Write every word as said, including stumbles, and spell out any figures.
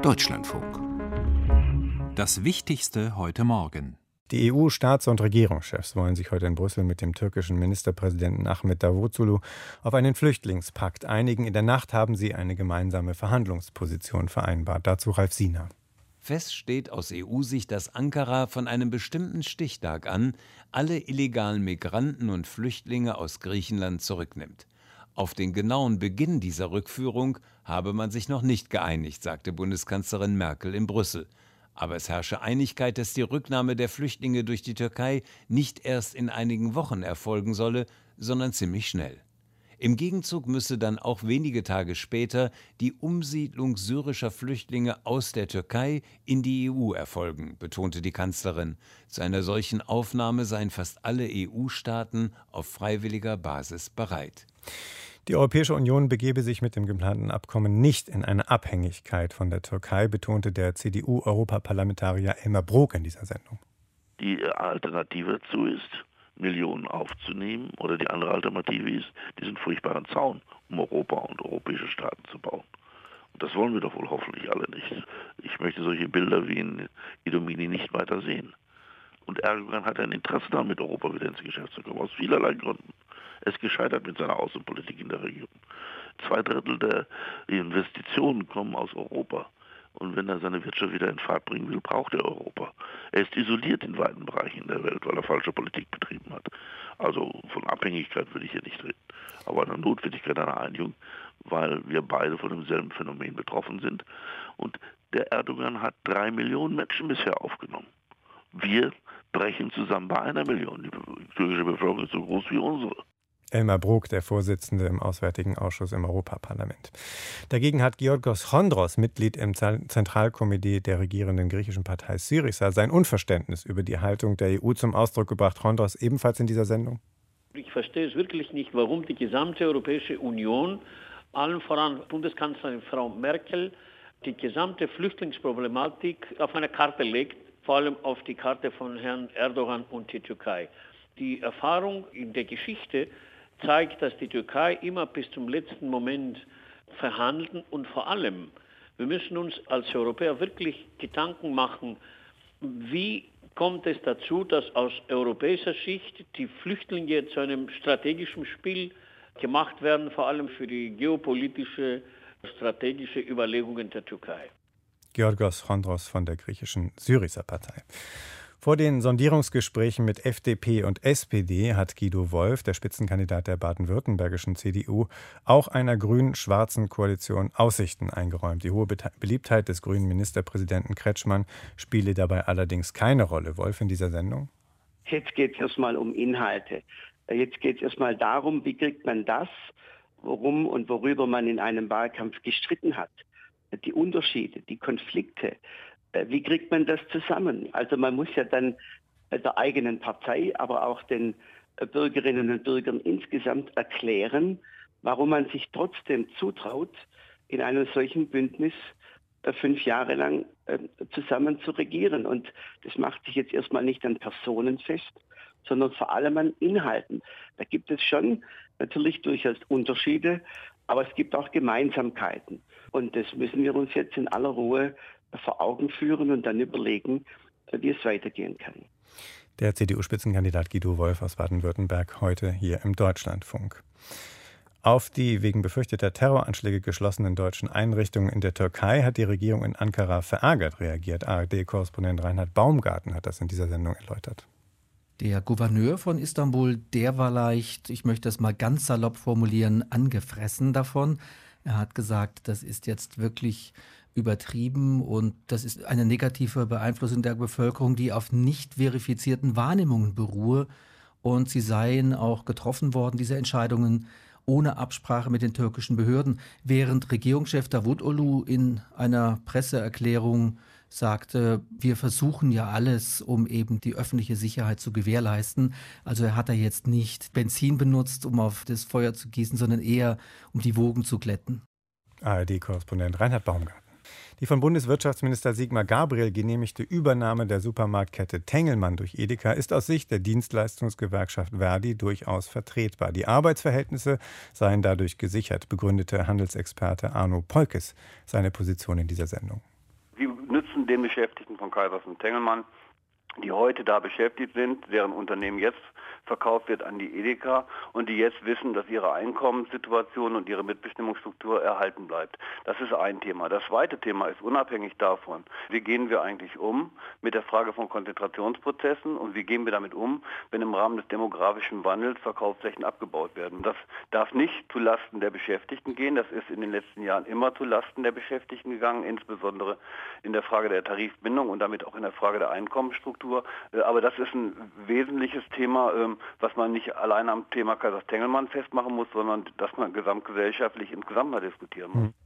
Deutschlandfunk. Das Wichtigste heute Morgen. Die E U-Staats- und Regierungschefs wollen sich heute in Brüssel mit dem türkischen Ministerpräsidenten Ahmet Davutoglu auf einen Flüchtlingspakt einigen. In der Nacht haben sie eine gemeinsame Verhandlungsposition vereinbart. Dazu Ralf Siener. Fest steht aus E U-Sicht, dass Ankara von einem bestimmten Stichtag an alle illegalen Migranten und Flüchtlinge aus Griechenland zurücknimmt. Auf den genauen Beginn dieser Rückführung habe man sich noch nicht geeinigt, sagte Bundeskanzlerin Merkel in Brüssel. Aber es herrsche Einigkeit, dass die Rücknahme der Flüchtlinge durch die Türkei nicht erst in einigen Wochen erfolgen solle, sondern ziemlich schnell. Im Gegenzug müsse dann auch wenige Tage später die Umsiedlung syrischer Flüchtlinge aus der Türkei in die E U erfolgen, betonte die Kanzlerin. Zu einer solchen Aufnahme seien fast alle E U-Staaten auf freiwilliger Basis bereit. Die Europäische Union begebe sich mit dem geplanten Abkommen nicht in eine Abhängigkeit von der Türkei, betonte der C D U-Europaparlamentarier Elmar Brok in dieser Sendung. Die Alternative dazu ist, Millionen aufzunehmen, oder die andere Alternative ist, diesen furchtbaren Zaun um Europa und europäische Staaten zu bauen. Und das wollen wir doch wohl hoffentlich alle nicht. Ich möchte solche Bilder wie in Idomeni nicht weiter sehen. Und Erdogan hat ein Interesse daran, mit Europa wieder ins Geschäft zu kommen, aus vielerlei Gründen. Er ist gescheitert mit seiner Außenpolitik in der Region. Zwei Drittel der Investitionen kommen aus Europa. Und wenn er seine Wirtschaft wieder in Fahrt bringen will, braucht er Europa. Er ist isoliert in weiten Bereichen der Welt, weil er falsche Politik betrieben hat. Also von Abhängigkeit würde ich hier nicht reden. Aber einer Notwendigkeit einer Einigung, weil wir beide von demselben Phänomen betroffen sind. Und der Erdogan hat drei Millionen Menschen bisher aufgenommen. Wir brechen zusammen bei einer Million. Die türkische Bevölkerung ist so groß wie unsere. Elmar Brok, der Vorsitzende im Auswärtigen Ausschuss im Europaparlament. Dagegen hat Giorgos Chondros, Mitglied im Zentralkomitee der regierenden griechischen Partei Syriza, sein Unverständnis über die Haltung der E U zum Ausdruck gebracht. Chondros ebenfalls in dieser Sendung. Ich verstehe es wirklich nicht, warum die gesamte Europäische Union, allen voran Bundeskanzlerin Frau Merkel, die gesamte Flüchtlingsproblematik auf eine Karte legt, vor allem auf die Karte von Herrn Erdogan und die Türkei. Die Erfahrung in der Geschichte zeigt, dass die Türkei immer bis zum letzten Moment verhandeln, und vor allem, wir müssen uns als Europäer wirklich Gedanken machen, wie kommt es dazu, dass aus europäischer Sicht die Flüchtlinge zu einem strategischen Spiel gemacht werden, vor allem für die geopolitische, strategische Überlegungen der Türkei. Giorgos Chondros von der griechischen Syriza-Partei. Vor den Sondierungsgesprächen mit F D P und S P D hat Guido Wolf, der Spitzenkandidat der baden-württembergischen C D U, auch einer grün-schwarzen Koalition Aussichten eingeräumt. Die hohe Beliebtheit des grünen Ministerpräsidenten Kretschmann spiele dabei allerdings keine Rolle. Wolf in dieser Sendung? Jetzt geht es erstmal um Inhalte. Jetzt geht es erstmal darum, wie kriegt man das, worum und worüber man in einem Wahlkampf gestritten hat. Die Unterschiede, die Konflikte. Wie kriegt man das zusammen? Also man muss ja dann der eigenen Partei, aber auch den Bürgerinnen und Bürgern insgesamt erklären, warum man sich trotzdem zutraut, in einem solchen Bündnis fünf Jahre lang zusammen zu regieren. Und das macht sich jetzt erstmal nicht an Personen fest, sondern vor allem an Inhalten. Da gibt es schon natürlich durchaus Unterschiede, aber es gibt auch Gemeinsamkeiten. Und das müssen wir uns jetzt in aller Ruhe vor Augen führen und dann überlegen, wie es weitergehen kann. Der C D U-Spitzenkandidat Guido Wolf aus Baden-Württemberg heute hier im Deutschlandfunk. Auf die wegen befürchteter Terroranschläge geschlossenen deutschen Einrichtungen in der Türkei hat die Regierung in Ankara verärgert reagiert. A R D-Korrespondent Reinhard Baumgarten hat das in dieser Sendung erläutert. Der Gouverneur von Istanbul, der war leicht, ich möchte das mal ganz salopp formulieren, angefressen davon. Er hat gesagt, das ist jetzt wirklich übertrieben und das ist eine negative Beeinflussung der Bevölkerung, die auf nicht verifizierten Wahrnehmungen beruhe, und sie seien auch getroffen worden, diese Entscheidungen, ohne Absprache mit den türkischen Behörden, während Regierungschef Davutoglu in einer Presseerklärung sagte, wir versuchen ja alles, um eben die öffentliche Sicherheit zu gewährleisten. Also er hat da jetzt nicht Benzin benutzt, um auf das Feuer zu gießen, sondern eher, um die Wogen zu glätten. A R D-Korrespondent Reinhard Baumgarten. Die von Bundeswirtschaftsminister Sigmar Gabriel genehmigte Übernahme der Supermarktkette Tengelmann durch Edeka ist aus Sicht der Dienstleistungsgewerkschaft Verdi durchaus vertretbar. Die Arbeitsverhältnisse seien dadurch gesichert, begründete Handelsexperte Arno Polkes seine Position in dieser Sendung. den Beschäftigten von Kaisers und Tengelmann, die heute da beschäftigt sind, deren Unternehmen jetzt verkauft wird an die Edeka und die jetzt wissen, dass ihre Einkommenssituation und ihre Mitbestimmungsstruktur erhalten bleibt. Das ist ein Thema. Das zweite Thema ist unabhängig davon, wie gehen wir eigentlich um mit der Frage von Konzentrationsprozessen und wie gehen wir damit um, wenn im Rahmen des demografischen Wandels Verkaufsflächen abgebaut werden. Das darf nicht zulasten der Beschäftigten gehen. Das ist in den letzten Jahren immer zulasten der Beschäftigten gegangen, insbesondere in der Frage der Tarifbindung und damit auch in der Frage der Einkommensstruktur. Aber das ist ein wesentliches Thema, was man nicht allein am Thema Kaisers Tengelmann festmachen muss, sondern dass man gesamtgesellschaftlich insgesamt mal diskutieren muss.